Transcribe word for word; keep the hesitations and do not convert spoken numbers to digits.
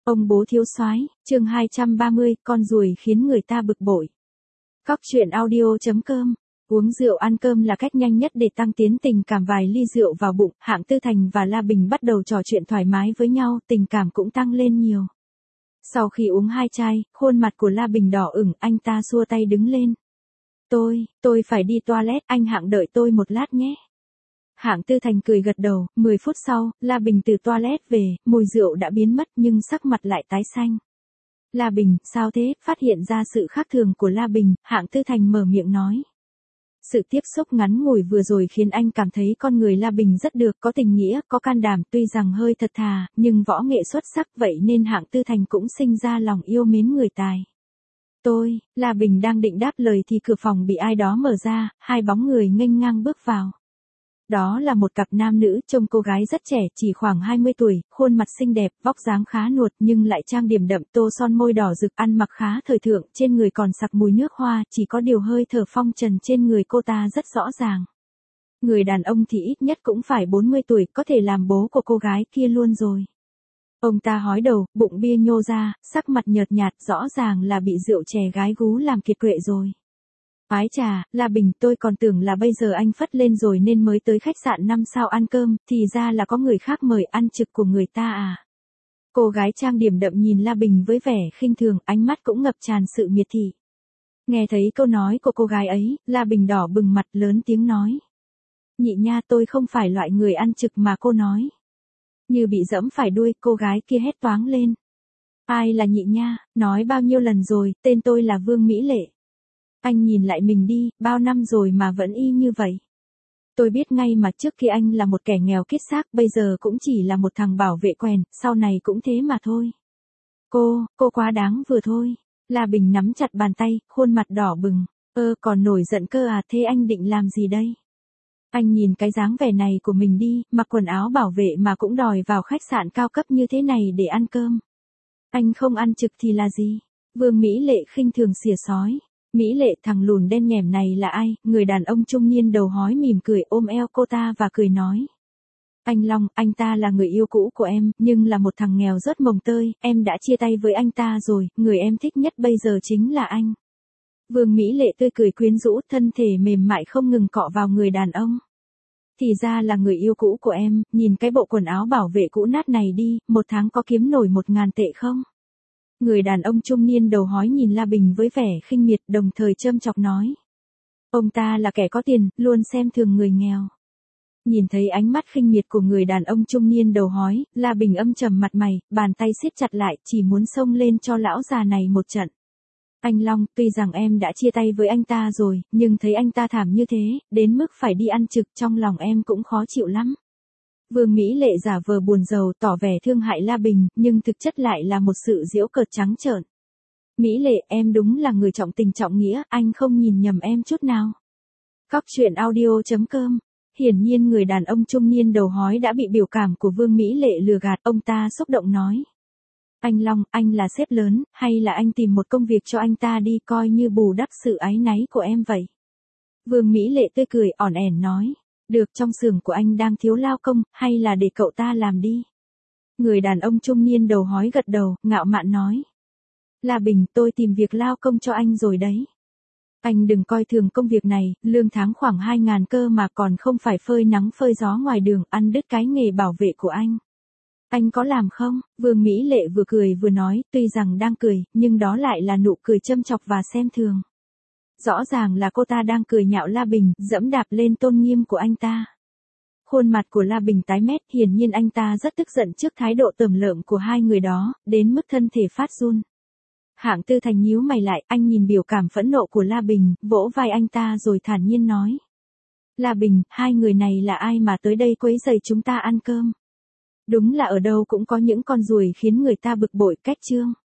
Ông bố thiếu soái, chương hai trăm ba mươi, con ruồi khiến người ta bực bội. Cóc truyện audio chấm com. Uống rượu ăn cơm là cách nhanh nhất để tăng tiến tình cảm. Vài ly rượu vào bụng, Hạng Tư Thành và La Bình bắt đầu trò chuyện thoải mái với nhau, tình cảm cũng tăng lên nhiều. Sau khi uống hai chai, khuôn mặt của La Bình đỏ ửng, anh ta xua tay đứng lên. Tôi, tôi phải đi toilet, anh Hạng đợi tôi một lát nhé. Hạng Tư Thành cười gật đầu, mười phút sau, La Bình từ toilet về, mùi rượu đã biến mất nhưng sắc mặt lại tái xanh. La Bình, sao thế? Phát hiện ra sự khác thường của La Bình, Hạng Tư Thành mở miệng nói. Sự tiếp xúc ngắn ngủi vừa rồi khiến anh cảm thấy con người La Bình rất được, có tình nghĩa, có can đảm, tuy rằng hơi thật thà, nhưng võ nghệ xuất sắc, vậy nên Hạng Tư Thành cũng sinh ra lòng yêu mến người tài. Tôi, La Bình đang định đáp lời thì cửa phòng bị ai đó mở ra, hai bóng người nghênh ngang bước vào. Đó là một cặp nam nữ, trông cô gái rất trẻ, chỉ khoảng hai mươi tuổi, khuôn mặt xinh đẹp, vóc dáng khá nuột nhưng lại trang điểm đậm, tô son môi đỏ rực, ăn mặc khá thời thượng, trên người còn sặc mùi nước hoa, chỉ có điều hơi thở phong trần trên người cô ta rất rõ ràng. Người đàn ông thì ít nhất cũng phải bốn mươi tuổi, có thể làm bố của cô gái kia luôn rồi. Ông ta hói đầu, bụng bia nhô ra, sắc mặt nhợt nhạt, rõ ràng là bị rượu chè gái gú làm kiệt quệ rồi. Ái chà, La Bình, tôi còn tưởng là bây giờ anh phất lên rồi nên mới tới khách sạn năm sao ăn cơm, thì ra là có người khác mời ăn trực của người ta à. Cô gái trang điểm đậm nhìn La Bình với vẻ khinh thường, ánh mắt cũng ngập tràn sự miệt thị. Nghe thấy câu nói của cô gái ấy, La Bình đỏ bừng mặt lớn tiếng nói. Nhị nha, tôi không phải loại người ăn trực mà cô nói. Như bị dẫm phải đuôi, cô gái kia hét toáng lên. Ai là nhị nha, nói bao nhiêu lần rồi, tên tôi là Vương Mỹ Lệ. Anh nhìn lại mình đi, bao năm rồi mà vẫn y như vậy. Tôi biết ngay mà trước kia anh là một kẻ nghèo kiết xác, bây giờ cũng chỉ là một thằng bảo vệ quèn, sau này cũng thế mà thôi. Cô, cô quá đáng vừa thôi. La Bình nắm chặt bàn tay, khuôn mặt đỏ bừng. Ơ, còn nổi giận cơ à, thế anh định làm gì đây? Anh nhìn cái dáng vẻ này của mình đi, mặc quần áo bảo vệ mà cũng đòi vào khách sạn cao cấp như thế này để ăn cơm. Anh không ăn trực thì là gì? Vương Mỹ Lệ khinh thường xỉa xói. Mỹ Lệ, thằng lùn đen nhẻm này là ai? Người đàn ông trung niên đầu hói mỉm cười ôm eo cô ta và cười nói. Anh Long, anh ta là người yêu cũ của em, nhưng là một thằng nghèo rất mồng tơi, em đã chia tay với anh ta rồi, người em thích nhất bây giờ chính là anh. Vương Mỹ Lệ tươi cười quyến rũ, thân thể mềm mại không ngừng cọ vào người đàn ông. Thì ra là người yêu cũ của em, nhìn cái bộ quần áo bảo vệ cũ nát này đi, một tháng có kiếm nổi một ngàn tệ không? Người đàn ông trung niên đầu hói nhìn La Bình với vẻ khinh miệt, đồng thời châm chọc nói. Ông ta là kẻ có tiền, luôn xem thường người nghèo. Nhìn thấy ánh mắt khinh miệt của người đàn ông trung niên đầu hói, La Bình âm trầm mặt mày, bàn tay siết chặt lại, chỉ muốn xông lên cho lão già này một trận. Anh Long, tuy rằng em đã chia tay với anh ta rồi, nhưng thấy anh ta thảm như thế, đến mức phải đi ăn trực, trong lòng em cũng khó chịu lắm. Vương Mỹ Lệ giả vờ buồn rầu tỏ vẻ thương hại La Bình, nhưng thực chất lại là một sự giễu cợt trắng trợn. Mỹ Lệ, em đúng là người trọng tình trọng nghĩa, anh không nhìn nhầm em chút nào. Cóc truyện audio chấm com. Hiển nhiên người đàn ông trung niên đầu hói đã bị biểu cảm của Vương Mỹ Lệ lừa gạt, ông ta xúc động nói. Anh Long, anh là sếp lớn, hay là anh tìm một công việc cho anh ta đi coi như bù đắp sự áy náy của em vậy. Vương Mỹ Lệ tươi cười ỏn ẻn nói. Được, trong xưởng của anh đang thiếu lao công, hay là để cậu ta làm đi. Người đàn ông trung niên đầu hói gật đầu, ngạo mạn nói. La Bình, tôi tìm việc lao công cho anh rồi đấy. Anh đừng coi thường công việc này, lương tháng khoảng hai ngàn cơ mà còn không phải phơi nắng phơi gió ngoài đường, ăn đứt cái nghề bảo vệ của anh. Anh có làm không? Vương Mỹ Lệ vừa cười vừa nói, tuy rằng đang cười, nhưng đó lại là nụ cười châm chọc và xem thường. Rõ ràng là cô ta đang cười nhạo La Bình, dẫm đạp lên tôn nghiêm của anh ta. Khuôn mặt của La Bình tái mét, hiển nhiên anh ta rất tức giận trước thái độ tởm lợm của hai người đó, đến mức thân thể phát run. Hạng Tư Thành nhíu mày lại, anh nhìn biểu cảm phẫn nộ của La Bình, vỗ vai anh ta rồi thản nhiên nói. La Bình, hai người này là ai mà tới đây quấy rầy chúng ta ăn cơm? Đúng là ở đâu cũng có những con ruồi khiến người ta bực bội, cách chương.